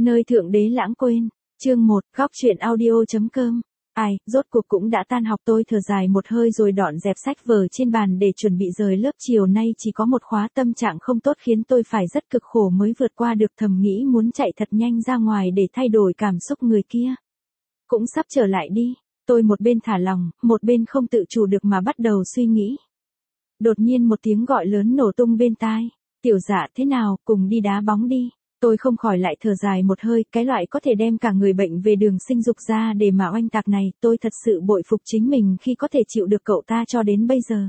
Nơi Thượng Đế lãng quên. Chương 1, góc truyện audio.com. Ai, rốt cuộc cũng đã tan học, tôi thở dài một hơi rồi dọn dẹp sách vở trên bàn để chuẩn bị rời lớp. Chiều nay chỉ có một khóa, tâm trạng không tốt khiến tôi phải rất cực khổ mới vượt qua được, thầm nghĩ muốn chạy thật nhanh ra ngoài để thay đổi cảm xúc. Người kia cũng sắp trở lại đi. Tôi một bên thả lỏng, một bên không tự chủ được mà bắt đầu suy nghĩ. Đột nhiên một tiếng gọi lớn nổ tung bên tai. Tiểu Dạ, thế nào, cùng đi đá bóng đi. Tôi không khỏi lại thở dài một hơi, cái loại có thể đem cả người bệnh về đường sinh dục ra để mà oanh tạc này, tôi thật sự bội phục chính mình khi có thể chịu được cậu ta cho đến bây giờ.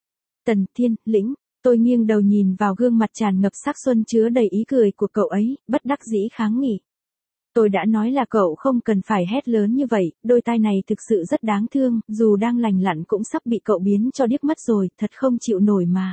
Tần Thiên Lĩnh, tôi nghiêng đầu nhìn vào gương mặt tràn ngập sắc xuân chứa đầy ý cười của cậu ấy, bất đắc dĩ kháng nghị. Tôi đã nói là cậu không cần phải hét lớn như vậy, đôi tai này thực sự rất đáng thương, dù đang lành lặn cũng sắp bị cậu biến cho điếc mất rồi, thật không chịu nổi mà.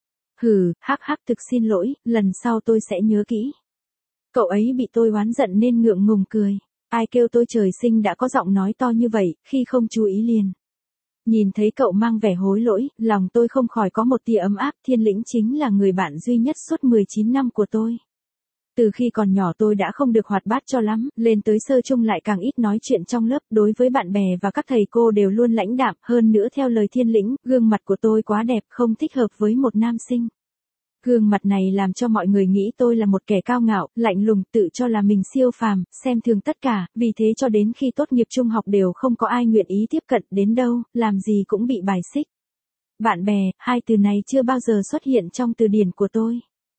Hừ, hắc hắc, thực xin lỗi, lần sau tôi sẽ nhớ kỹ. Cậu ấy bị tôi oán giận nên ngượng ngùng cười. Ai kêu tôi trời sinh đã có giọng nói to như vậy, khi không chú ý liền. Nhìn thấy cậu mang vẻ hối lỗi, lòng tôi không khỏi có một tia ấm áp. Thiên Lĩnh chính là người bạn duy nhất suốt 19 năm của tôi. Từ khi còn nhỏ tôi đã không được hoạt bát cho lắm, lên tới sơ trung lại càng ít nói chuyện trong lớp, đối với bạn bè và các thầy cô đều luôn lãnh đạm, hơn nữa theo lời Thiên Lĩnh, gương mặt của tôi quá đẹp, không thích hợp với một nam sinh. Gương mặt này làm cho mọi người nghĩ tôi là một kẻ cao ngạo, lạnh lùng, tự cho là mình siêu phàm, xem thường tất cả, vì thế cho đến khi tốt nghiệp trung học đều không có ai nguyện ý tiếp cận, đến đâu, làm gì cũng bị bài xích. Bạn bè, hai từ này chưa bao giờ xuất hiện trong từ điển của tôi.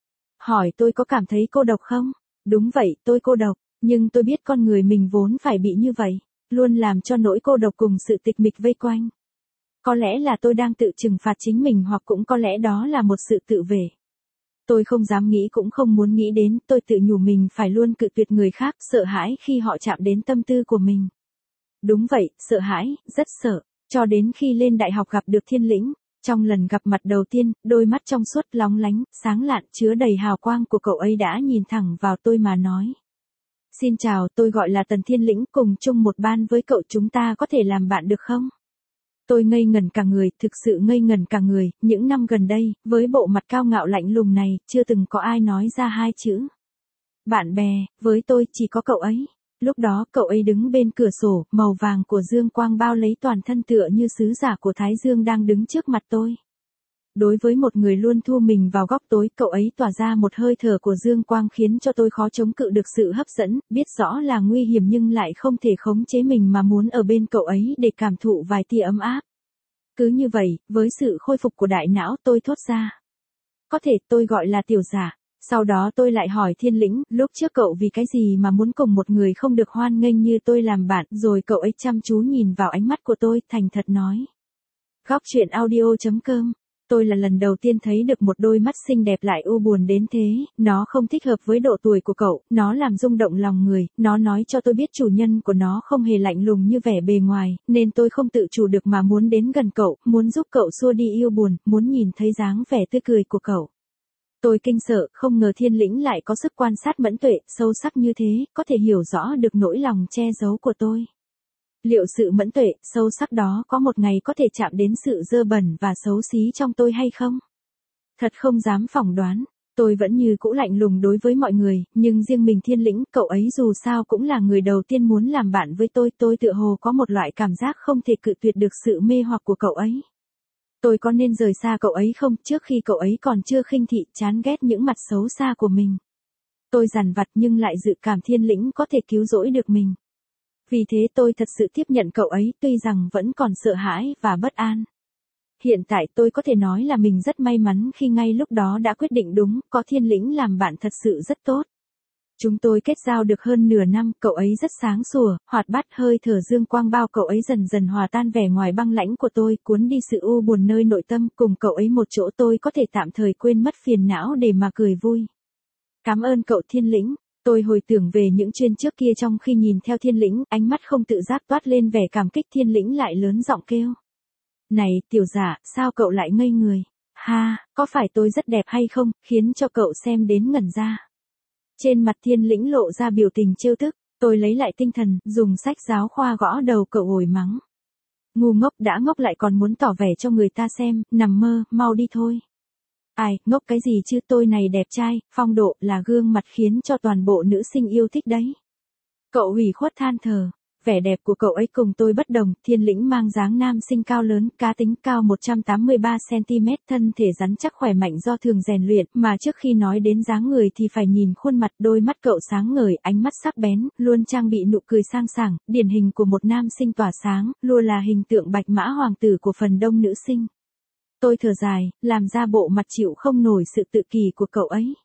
Hỏi tôi có cảm thấy cô độc không? Đúng vậy, tôi cô độc, nhưng tôi biết con người mình vốn phải bị như vậy, luôn làm cho nỗi cô độc cùng sự tịch mịch vây quanh. Có lẽ là tôi đang tự trừng phạt chính mình, hoặc cũng có lẽ đó là một sự tự vệ. Tôi không dám nghĩ cũng không muốn nghĩ đến, tôi tự nhủ mình phải luôn cự tuyệt người khác, sợ hãi khi họ chạm đến tâm tư của mình. Đúng vậy, sợ hãi, rất sợ, cho đến khi lên đại học gặp được Thiên Lĩnh. Trong lần gặp mặt đầu tiên, đôi mắt trong suốt lóng lánh, sáng lạn, chứa đầy hào quang của cậu ấy đã nhìn thẳng vào tôi mà nói. Xin chào, tôi gọi là Tần Thiên Lĩnh, cùng chung một ban với cậu, chúng ta có thể làm bạn được không? Tôi ngây ngẩn cả người, thực sự ngây ngẩn cả người, những năm gần đây, với bộ mặt cao ngạo lạnh lùng này, chưa từng có ai nói ra hai chữ. Bạn bè, với tôi chỉ có cậu ấy. Lúc đó cậu ấy đứng bên cửa sổ, màu vàng của dương quang bao lấy toàn thân tựa như sứ giả của Thái Dương đang đứng trước mặt tôi. Đối với một người luôn thu mình vào góc tối, cậu ấy tỏa ra một hơi thở của dương quang khiến cho tôi khó chống cự được sự hấp dẫn, biết rõ là nguy hiểm nhưng lại không thể khống chế mình mà muốn ở bên cậu ấy để cảm thụ vài tia ấm áp. Cứ như vậy, với sự khôi phục của đại não tôi thốt ra. Có thể tôi gọi là Tiểu Dạ. Sau đó tôi lại hỏi Thiên Lĩnh, lúc trước cậu vì cái gì mà muốn cùng một người không được hoan nghênh như tôi làm bạn, rồi cậu ấy chăm chú nhìn vào ánh mắt của tôi, thành thật nói. Góc truyện audio.com. Tôi là lần đầu tiên thấy được một đôi mắt xinh đẹp lại u buồn đến thế, nó không thích hợp với độ tuổi của cậu, nó làm rung động lòng người, nó nói cho tôi biết chủ nhân của nó không hề lạnh lùng như vẻ bề ngoài, nên tôi không tự chủ được mà muốn đến gần cậu, muốn giúp cậu xua đi yêu buồn, muốn nhìn thấy dáng vẻ tươi cười của cậu. Tôi kinh sợ, không ngờ Thiên Lĩnh lại có sức quan sát mẫn tuệ, sâu sắc như thế, có thể hiểu rõ được nỗi lòng che giấu của tôi. Liệu sự mẫn tuệ, sâu sắc đó có một ngày có thể chạm đến sự dơ bẩn và xấu xí trong tôi hay không? Thật không dám phỏng đoán, tôi vẫn như cũ lạnh lùng đối với mọi người, nhưng riêng mình Thiên Lĩnh, cậu ấy dù sao cũng là người đầu tiên muốn làm bạn với tôi tựa hồ có một loại cảm giác không thể cự tuyệt được sự mê hoặc của cậu ấy. Tôi có nên rời xa cậu ấy không, trước khi cậu ấy còn chưa khinh thị, chán ghét những mặt xấu xa của mình. Tôi dằn vặt nhưng lại dự cảm Thiên Lĩnh có thể cứu rỗi được mình. Vì thế tôi thật sự tiếp nhận cậu ấy, tuy rằng vẫn còn sợ hãi và bất an. Hiện tại tôi có thể nói là mình rất may mắn khi ngay lúc đó đã quyết định đúng, có Thiên Lĩnh làm bạn thật sự rất tốt. Chúng tôi kết giao được hơn nửa năm, cậu ấy rất sáng sủa, hoạt bát, hơi thở dương quang bao cậu ấy dần dần hòa tan vẻ ngoài băng lãnh của tôi, cuốn đi sự u buồn nơi nội tâm, cùng cậu ấy một chỗ tôi có thể tạm thời quên mất phiền não để mà cười vui. Cảm ơn cậu Thiên Lĩnh. Tôi hồi tưởng về những chuyến trước kia trong khi nhìn theo Thiên Lĩnh, ánh mắt không tự giác toát lên vẻ cảm kích. Thiên Lĩnh lại lớn giọng kêu. Này, Tiểu Dạ, sao cậu lại ngây người? Ha, có phải tôi rất đẹp hay không, khiến cho cậu xem đến ngẩn ra. Trên mặt Thiên Lĩnh lộ ra biểu tình trêu tức, tôi lấy lại tinh thần, dùng sách giáo khoa gõ đầu cậu ổi mắng. Ngu ngốc, đã ngốc lại còn muốn tỏ vẻ cho người ta xem, nằm mơ, mau đi thôi. Ai, ngốc cái gì chứ, tôi này đẹp trai, phong độ, là gương mặt khiến cho toàn bộ nữ sinh yêu thích đấy. Cậu ủy khuất than thở. Vẻ đẹp của cậu ấy cùng tôi bất đồng, Thiên Lĩnh mang dáng nam sinh cao lớn, cá tính, cao 183cm, thân thể rắn chắc khỏe mạnh do thường rèn luyện, mà trước khi nói đến dáng người thì phải nhìn khuôn mặt, đôi mắt cậu sáng ngời, ánh mắt sắc bén, luôn trang bị nụ cười sang sảng, điển hình của một nam sinh tỏa sáng, luôn là hình tượng bạch mã hoàng tử của phần đông nữ sinh. Tôi thở dài, làm ra bộ mặt chịu không nổi sự tự kỷ của cậu ấy.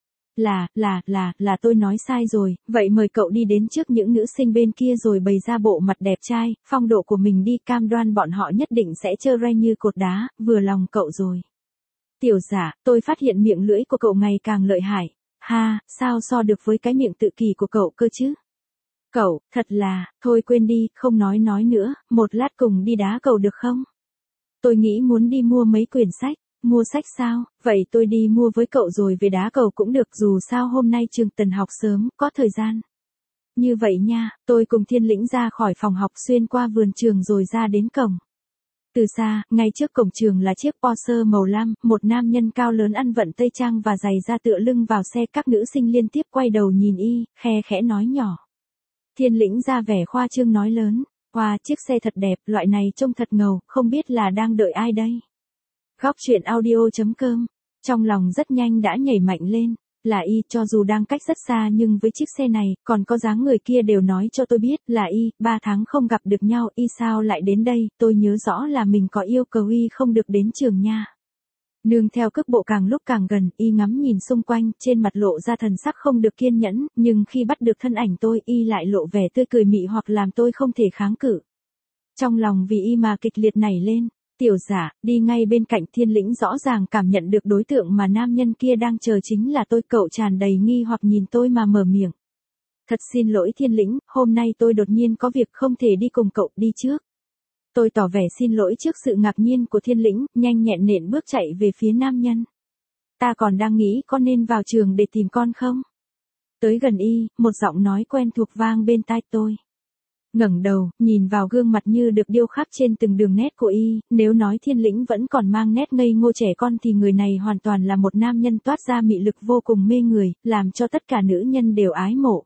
Là tôi nói sai rồi, vậy mời cậu đi đến trước những nữ sinh bên kia rồi bày ra bộ mặt đẹp trai, phong độ của mình đi, cam đoan bọn họ nhất định sẽ trơ ray như cột đá, vừa lòng cậu rồi. Tiểu Giả, tôi phát hiện miệng lưỡi của cậu ngày càng lợi hại. Ha, sao so được với cái miệng tự kỷ của cậu cơ chứ? Cậu, thật là, thôi quên đi, không nói nữa, một lát cùng đi đá cầu được không? Tôi nghĩ muốn đi mua mấy quyển sách. Mua sách sao, vậy tôi đi mua với cậu rồi về đá cầu cũng được, dù sao hôm nay trường Tần học sớm, có thời gian. Như vậy nha, tôi cùng Thiên Lĩnh ra khỏi phòng học xuyên qua vườn trường rồi ra đến cổng. Từ xa, ngay trước cổng trường là chiếc Porsche màu lam, một nam nhân cao lớn ăn vận tây trang và giày da tựa lưng vào xe, các nữ sinh liên tiếp quay đầu nhìn y, khe khẽ nói nhỏ. Thiên Lĩnh ra vẻ khoa trương nói lớn, wow, chiếc xe thật đẹp, loại này trông thật ngầu, không biết là đang đợi ai đây. Góc truyện audio.com, trong lòng rất nhanh đã nhảy mạnh lên, là y, cho dù đang cách rất xa nhưng với chiếc xe này, còn có dáng người kia đều nói cho tôi biết, là y, 3 tháng không gặp được nhau, y sao lại đến đây, tôi nhớ rõ là mình có yêu cầu y không được đến trường nha. Nương theo cước bộ càng lúc càng gần, y ngắm nhìn xung quanh, trên mặt lộ ra thần sắc không được kiên nhẫn, nhưng khi bắt được thân ảnh tôi, y lại lộ vẻ tươi cười mị hoặc làm tôi không thể kháng cự. Trong lòng vì y mà kịch liệt nảy lên. Tiểu Giả, đi ngay bên cạnh Thiên Lĩnh rõ ràng cảm nhận được đối tượng mà nam nhân kia đang chờ chính là tôi, cậu tràn đầy nghi hoặc nhìn tôi mà mở miệng. Thật xin lỗi Thiên Lĩnh, hôm nay tôi đột nhiên có việc không thể đi cùng cậu, đi trước. Tôi tỏ vẻ xin lỗi trước sự ngạc nhiên của Thiên Lĩnh, nhanh nhẹn nện bước chạy về phía nam nhân. Ta còn đang nghĩ con nên vào trường để tìm con không? Tới gần y, một giọng nói quen thuộc vang bên tai tôi. Ngẩng đầu, nhìn vào gương mặt như được điêu khắc trên từng đường nét của y, nếu nói Thiên Lĩnh vẫn còn mang nét ngây ngô trẻ con thì người này hoàn toàn là một nam nhân toát ra mị lực vô cùng mê người, làm cho tất cả nữ nhân đều ái mộ.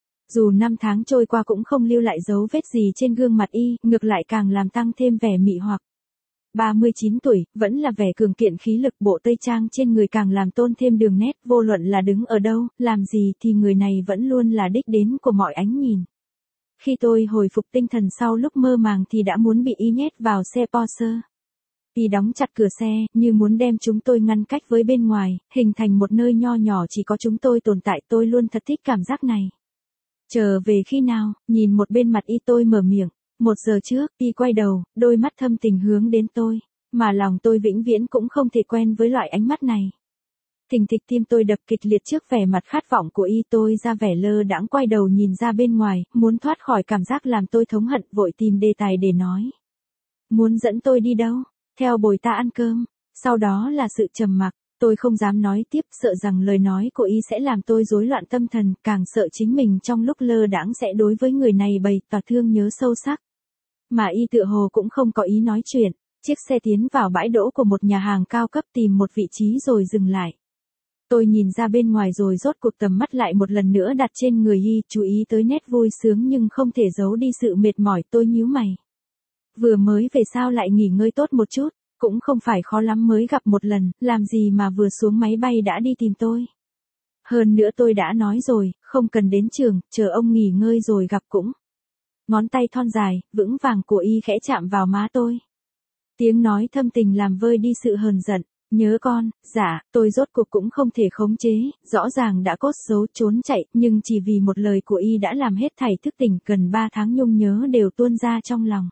Dù năm tháng trôi qua cũng không lưu lại dấu vết gì trên gương mặt y, ngược lại càng làm tăng thêm vẻ mị hoặc. 39 tuổi, vẫn là vẻ cường kiện khí lực, bộ tây trang trên người càng làm tôn thêm đường nét, vô luận là đứng ở đâu, làm gì thì người này vẫn luôn là đích đến của mọi ánh nhìn. Khi tôi hồi phục tinh thần sau lúc mơ màng thì đã muốn bị y nhét vào xe Porsche. Y đóng chặt cửa xe, như muốn đem chúng tôi ngăn cách với bên ngoài, hình thành một nơi nho nhỏ chỉ có chúng tôi tồn tại, tôi luôn thật thích cảm giác này. Chờ về khi nào, nhìn một bên mặt y tôi mở miệng, 1 giờ trước, y quay đầu, đôi mắt thâm tình hướng đến tôi, mà lòng tôi vĩnh viễn cũng không thể quen với loại ánh mắt này. Thình thịch tim tôi đập kịch liệt trước vẻ mặt khát vọng của y, tôi ra vẻ lơ đãng quay đầu nhìn ra bên ngoài, muốn thoát khỏi cảm giác làm tôi thống hận, vội tìm đề tài để nói. Muốn dẫn tôi đi đâu? Theo bồi ta ăn cơm. Sau đó là sự trầm mặc, tôi không dám nói tiếp, sợ rằng lời nói của y sẽ làm tôi rối loạn tâm thần, càng sợ chính mình trong lúc lơ đãng sẽ đối với người này bày tỏ thương nhớ sâu sắc. Mà y tựa hồ cũng không có ý nói chuyện, chiếc xe tiến vào bãi đỗ của một nhà hàng cao cấp, tìm một vị trí rồi dừng lại. Tôi nhìn ra bên ngoài rồi rốt cuộc tầm mắt lại một lần nữa đặt trên người y, chú ý tới nét vui sướng nhưng không thể giấu đi sự mệt mỏi, tôi nhíu mày. Vừa mới về sao lại nghỉ ngơi tốt một chút, cũng không phải khó lắm mới gặp một lần, làm gì mà vừa xuống máy bay đã đi tìm tôi. Hơn nữa tôi đã nói rồi, không cần đến trường, chờ ông nghỉ ngơi rồi gặp cũng. Ngón tay thon dài, vững vàng của y khẽ chạm vào má tôi. Tiếng nói thâm tình làm vơi đi sự hờn giận. Nhớ con, dạ, tôi rốt cuộc cũng không thể khống chế, rõ ràng đã cốt giấu trốn chạy, nhưng chỉ vì một lời của y đã làm hết thảy thức tỉnh, gần 3 tháng nhung nhớ đều tuôn ra trong lòng.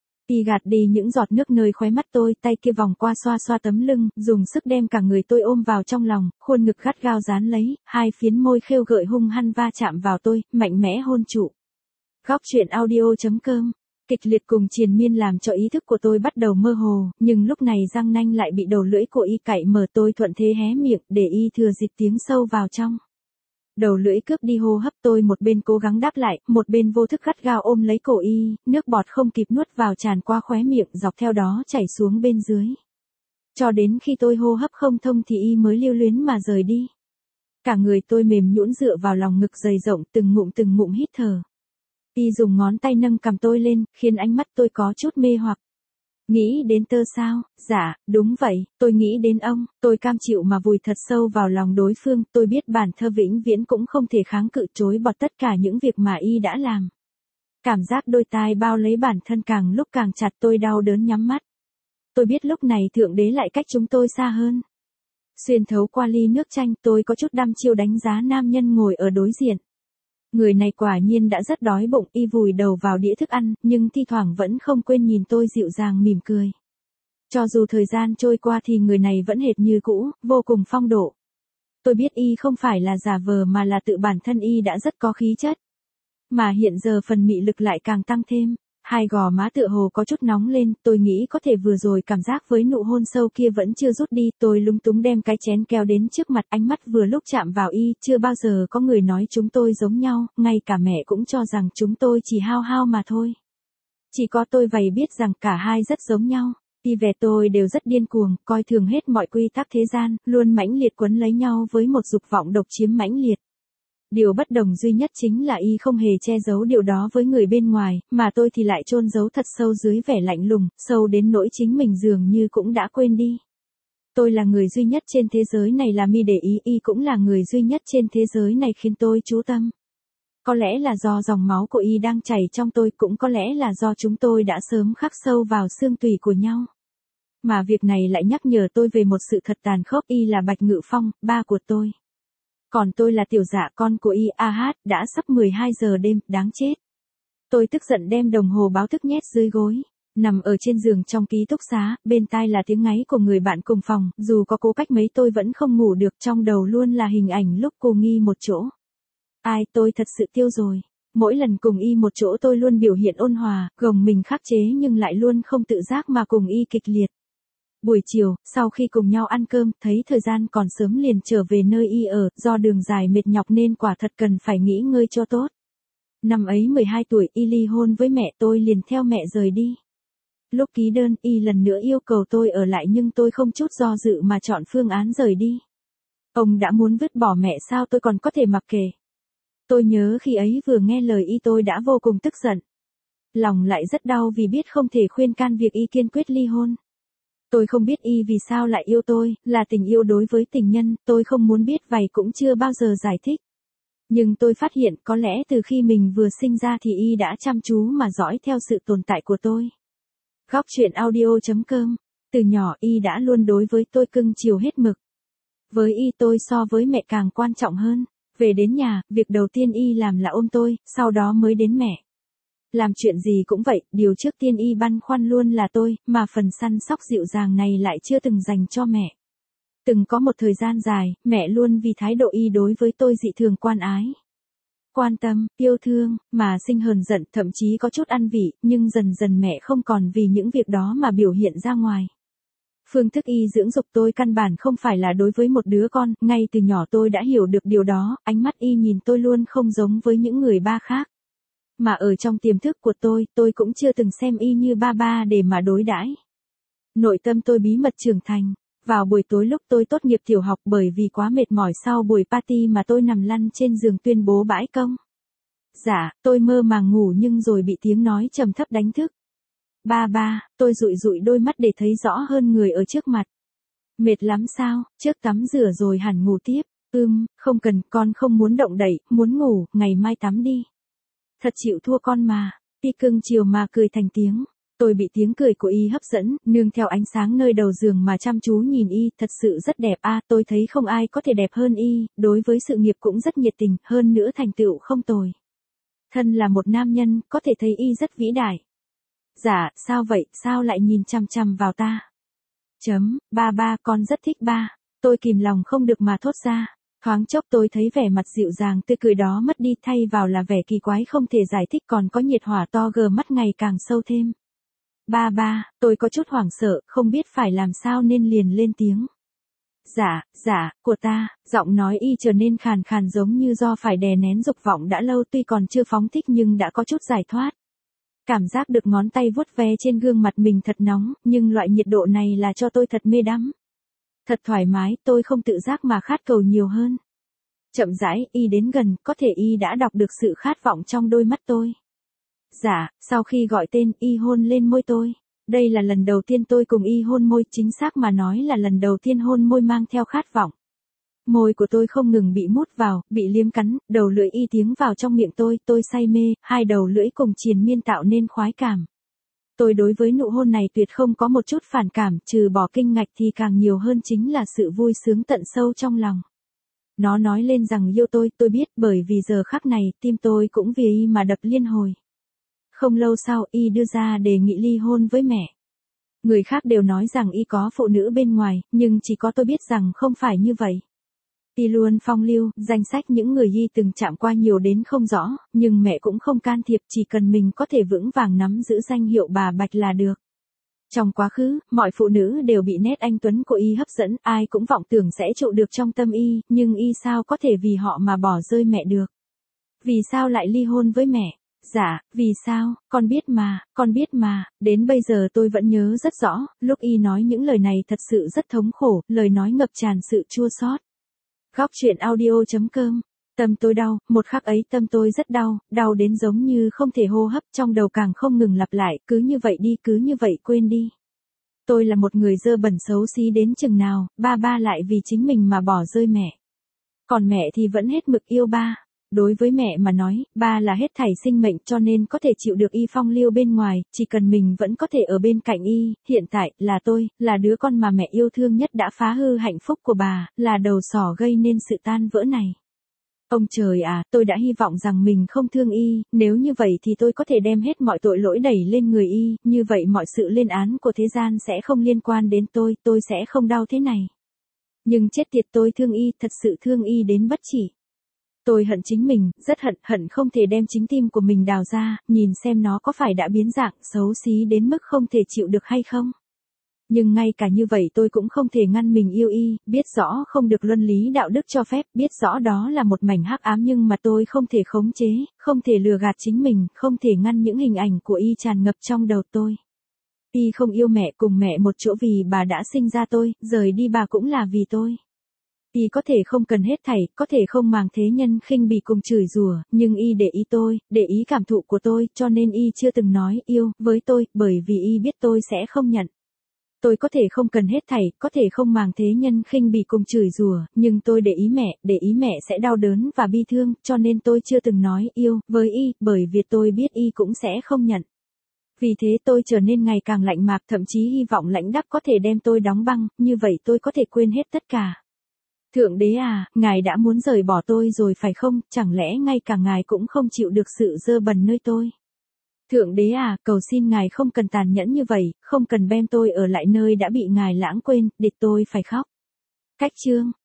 Y gạt đi những giọt nước nơi khóe mắt tôi, tay kia vòng qua xoa xoa tấm lưng, dùng sức đem cả người tôi ôm vào trong lòng, khuôn ngực gắt gao dán lấy, hai phiến môi khêu gợi hung hăng va chạm vào tôi, mạnh mẽ hôn trụ. Góc truyện audio.com. Kịch liệt cùng triền miên làm cho ý thức của tôi bắt đầu mơ hồ, nhưng lúc này răng nanh lại bị đầu lưỡi của y cạy mở, tôi thuận thế hé miệng, để y thừa dịp tiếng sâu vào trong. Đầu lưỡi cướp đi hô hấp tôi, một bên cố gắng đáp lại, một bên vô thức gắt gao ôm lấy cổ y, nước bọt không kịp nuốt vào tràn qua khóe miệng, dọc theo đó chảy xuống bên dưới. Cho đến khi tôi hô hấp không thông thì y mới lưu luyến mà rời đi. Cả người tôi mềm nhũn dựa vào lòng ngực dày rộng từng ngụm hít thở. Y dùng ngón tay nâng cằm tôi lên, khiến ánh mắt tôi có chút mê hoặc. Nghĩ đến tơ sao? Dạ, đúng vậy, tôi nghĩ đến ông, tôi cam chịu mà vùi thật sâu vào lòng đối phương, tôi biết bản thân vĩnh viễn cũng không thể kháng cự chối bỏ tất cả những việc mà y đã làm. Cảm giác đôi tai bao lấy bản thân càng lúc càng chặt tôi đau đớn nhắm mắt. Tôi biết lúc này Thượng Đế lại cách chúng tôi xa hơn. Xuyên thấu qua ly nước chanh tôi có chút đăm chiêu đánh giá nam nhân ngồi ở đối diện. Người này quả nhiên đã rất đói bụng, y vùi đầu vào đĩa thức ăn, nhưng thi thoảng vẫn không quên nhìn tôi dịu dàng mỉm cười. Cho dù thời gian trôi qua thì người này vẫn hệt như cũ, vô cùng phong độ. Tôi biết y không phải là giả vờ mà là tự bản thân y đã rất có khí chất. Mà hiện giờ phần mị lực lại càng tăng thêm. Hai gò má tựa hồ có chút nóng lên, tôi nghĩ có thể vừa rồi cảm giác với nụ hôn sâu kia vẫn chưa rút đi, tôi lúng túng đem cái chén kéo đến trước mặt, ánh mắt vừa lúc chạm vào y, chưa bao giờ có người nói chúng tôi giống nhau, ngay cả mẹ cũng cho rằng chúng tôi chỉ hao hao mà thôi. Chỉ có tôi vầy biết rằng cả hai rất giống nhau, y về tôi đều rất điên cuồng, coi thường hết mọi quy tắc thế gian, luôn mãnh liệt quấn lấy nhau với một dục vọng độc chiếm mãnh liệt. Điều bất đồng duy nhất chính là y không hề che giấu điều đó với người bên ngoài, mà tôi thì lại chôn giấu thật sâu dưới vẻ lạnh lùng, sâu đến nỗi chính mình dường như cũng đã quên đi. Tôi là người duy nhất trên thế giới này làm y để ý, y cũng là người duy nhất trên thế giới này khiến tôi chú tâm. Có lẽ là do dòng máu của y đang chảy trong tôi, cũng có lẽ là do chúng tôi đã sớm khắc sâu vào xương tủy của nhau. Mà việc này lại nhắc nhở tôi về một sự thật tàn khốc, y là Bạch Ngự Phong, ba của tôi. Còn tôi là Tiểu Dạ, con của y. Đã sắp 12 giờ đêm, đáng chết. Tôi tức giận đem đồng hồ báo thức nhét dưới gối. Nằm ở trên giường trong ký túc xá, bên tai là tiếng ngáy của người bạn cùng phòng, dù có cố cách mấy tôi vẫn không ngủ được, trong đầu luôn là hình ảnh lúc cô nghi một chỗ. Tôi thật sự tiêu rồi. Mỗi lần cùng y một chỗ tôi luôn biểu hiện ôn hòa, gồng mình khắc chế nhưng lại luôn không tự giác mà cùng y kịch liệt. Buổi chiều, sau khi cùng nhau ăn cơm, thấy thời gian còn sớm liền trở về nơi y ở, do đường dài mệt nhọc nên quả thật cần phải nghỉ ngơi cho tốt. Năm ấy 12 tuổi, y ly hôn với mẹ, tôi liền theo mẹ rời đi. Lúc ký đơn, y lần nữa yêu cầu tôi ở lại nhưng tôi không chút do dự mà chọn phương án rời đi. Ông đã muốn vứt bỏ mẹ sao tôi còn có thể mặc kệ. Tôi nhớ khi ấy vừa nghe lời y tôi đã vô cùng tức giận. Lòng lại rất đau vì biết không thể khuyên can việc y kiên quyết ly hôn. Tôi không biết y vì sao lại yêu tôi, là tình yêu đối với tình nhân, tôi không muốn biết vậy cũng chưa bao giờ giải thích. Nhưng tôi phát hiện có lẽ từ khi mình vừa sinh ra thì y đã chăm chú mà dõi theo sự tồn tại của tôi. Góc truyện audio.com. Từ nhỏ y đã luôn đối với tôi cưng chiều hết mực. Với y tôi so với mẹ càng quan trọng hơn. Về đến nhà, việc đầu tiên y làm là ôm tôi, sau đó mới đến mẹ. Làm chuyện gì cũng vậy, điều trước tiên y băn khoăn luôn là tôi, mà phần săn sóc dịu dàng này lại chưa từng dành cho mẹ. Từng có một thời gian dài, mẹ luôn vì thái độ y đối với tôi dị thường quan ái. Quan tâm, yêu thương, mà sinh hờn giận, thậm chí có chút ăn vị, nhưng dần dần mẹ không còn vì những việc đó mà biểu hiện ra ngoài. Phương thức y dưỡng dục tôi căn bản không phải là đối với một đứa con, ngay từ nhỏ tôi đã hiểu được điều đó, ánh mắt y nhìn tôi luôn không giống với những người ba khác. Mà ở trong tiềm thức của tôi cũng chưa từng xem y như ba để mà đối đãi. Nội tâm tôi bí mật trưởng thành. Vào buổi tối lúc tôi tốt nghiệp tiểu học bởi vì quá mệt mỏi sau buổi party mà tôi nằm lăn trên giường tuyên bố bãi công. Dạ, tôi mơ màng ngủ nhưng rồi bị tiếng nói trầm thấp đánh thức. Ba, tôi dụi dụi đôi mắt để thấy rõ hơn người ở trước mặt. Mệt lắm sao, trước tắm rửa rồi hẳn ngủ tiếp. Không cần, con không muốn động đậy, muốn ngủ, ngày mai tắm đi. Thật chịu thua con mà. Y cưng chiều mà cười thành tiếng. Tôi bị tiếng cười của y hấp dẫn, nương theo ánh sáng nơi đầu giường mà chăm chú nhìn y, thật sự rất đẹp tôi thấy không ai có thể đẹp hơn y, đối với sự nghiệp cũng rất nhiệt tình, hơn nữa thành tựu không tồi. Thân là một nam nhân, có thể thấy y rất vĩ đại. Dạ, sao vậy, sao lại nhìn chằm chằm vào ta? Ba, con rất thích ba. Tôi kìm lòng không được mà thốt ra. Thoáng chốc tôi thấy vẻ mặt dịu dàng tươi cười đó mất đi thay vào là vẻ kỳ quái không thể giải thích còn có nhiệt hỏa to gờ mắt ngày càng sâu thêm. Ba, tôi có chút hoảng sợ, không biết phải làm sao nên liền lên tiếng. Dạ, của ta, giọng nói y trở nên khàn khàn giống như do phải đè nén dục vọng đã lâu tuy còn chưa phóng thích nhưng đã có chút giải thoát. Cảm giác được ngón tay vuốt ve trên gương mặt mình thật nóng, nhưng loại nhiệt độ này là cho tôi thật mê đắm. Thật thoải mái, tôi không tự giác mà khát cầu nhiều hơn. Chậm rãi, y đến gần, có thể y đã đọc được sự khát vọng trong đôi mắt tôi. Dạ, sau khi gọi tên, y hôn lên môi tôi. Đây là lần đầu tiên tôi cùng y hôn môi, chính xác mà nói là lần đầu tiên hôn môi mang theo khát vọng. Môi của tôi không ngừng bị mút vào, bị liếm cắn, đầu lưỡi y tiến vào trong miệng tôi say mê, hai đầu lưỡi cùng triền miên tạo nên khoái cảm. Tôi đối với nụ hôn này tuyệt không có một chút phản cảm, trừ bỏ kinh ngạch thì càng nhiều hơn chính là sự vui sướng tận sâu trong lòng. Nó nói lên rằng yêu tôi biết, bởi vì giờ khắc này, tim tôi cũng vì y mà đập liên hồi. Không lâu sau, y đưa ra đề nghị ly hôn với mẹ. Người khác đều nói rằng y có phụ nữ bên ngoài, nhưng chỉ có tôi biết rằng không phải như vậy. Y luôn phong lưu, danh sách những người y từng chạm qua nhiều đến không rõ, nhưng mẹ cũng không can thiệp, chỉ cần mình có thể vững vàng nắm giữ danh hiệu bà Bạch là được. Trong quá khứ, mọi phụ nữ đều bị nét anh tuấn của y hấp dẫn, ai cũng vọng tưởng sẽ trụ được trong tâm y, nhưng y sao có thể vì họ mà bỏ rơi mẹ được? Vì sao lại ly hôn với mẹ? Dạ, vì sao, con biết mà, đến bây giờ tôi vẫn nhớ rất rõ, lúc y nói những lời này thật sự rất thống khổ, lời nói ngập tràn sự chua xót. Góc truyện audio.com. Tâm tôi đau, một khắc ấy tâm tôi rất đau, đau đến giống như không thể hô hấp, trong đầu càng không ngừng lặp lại, cứ như vậy đi, cứ như vậy quên đi. Tôi là một người dơ bẩn xấu xí đến chừng nào, ba lại vì chính mình mà bỏ rơi mẹ. Còn mẹ thì vẫn hết mực yêu ba. Đối với mẹ mà nói, ba là hết thảy sinh mệnh cho nên có thể chịu được y phong lưu bên ngoài, chỉ cần mình vẫn có thể ở bên cạnh y, hiện tại, là tôi, là đứa con mà mẹ yêu thương nhất đã phá hư hạnh phúc của bà, là đầu sỏ gây nên sự tan vỡ này. Ông trời à, tôi đã hy vọng rằng mình không thương y, nếu như vậy thì tôi có thể đem hết mọi tội lỗi đẩy lên người y, như vậy mọi sự lên án của thế gian sẽ không liên quan đến tôi sẽ không đau thế này. Nhưng chết tiệt, tôi thương y, thật sự thương y đến bất chỉ. Tôi hận chính mình, rất hận không thể đem chính tim của mình đào ra, nhìn xem nó có phải đã biến dạng, xấu xí đến mức không thể chịu được hay không. Nhưng ngay cả như vậy tôi cũng không thể ngăn mình yêu y, biết rõ không được luân lý đạo đức cho phép, biết rõ đó là một mảnh hắc ám nhưng mà tôi không thể khống chế, không thể lừa gạt chính mình, không thể ngăn những hình ảnh của y tràn ngập trong đầu tôi. Y không yêu mẹ, cùng mẹ một chỗ vì bà đã sinh ra tôi, rời đi bà cũng là vì tôi. Y có thể không cần hết thảy, có thể không màng thế nhân khinh bỉ cùng chửi rủa, nhưng y để ý tôi, để ý cảm thụ của tôi, cho nên y chưa từng nói yêu với tôi, bởi vì y biết tôi sẽ không nhận. Tôi có thể không cần hết thảy, có thể không màng thế nhân khinh bỉ cùng chửi rủa, nhưng tôi để ý mẹ sẽ đau đớn và bi thương, cho nên tôi chưa từng nói yêu với y, bởi vì tôi biết y cũng sẽ không nhận. Vì thế tôi trở nên ngày càng lạnh mạc, thậm chí hy vọng lãnh đắp có thể đem tôi đóng băng, như vậy tôi có thể quên hết tất cả. Thượng đế à, ngài đã muốn rời bỏ tôi rồi phải không, chẳng lẽ ngay cả ngài cũng không chịu được sự dơ bẩn nơi tôi. Thượng đế à, cầu xin ngài không cần tàn nhẫn như vậy, không cần đem tôi ở lại nơi đã bị ngài lãng quên, để tôi phải khóc. Cách chương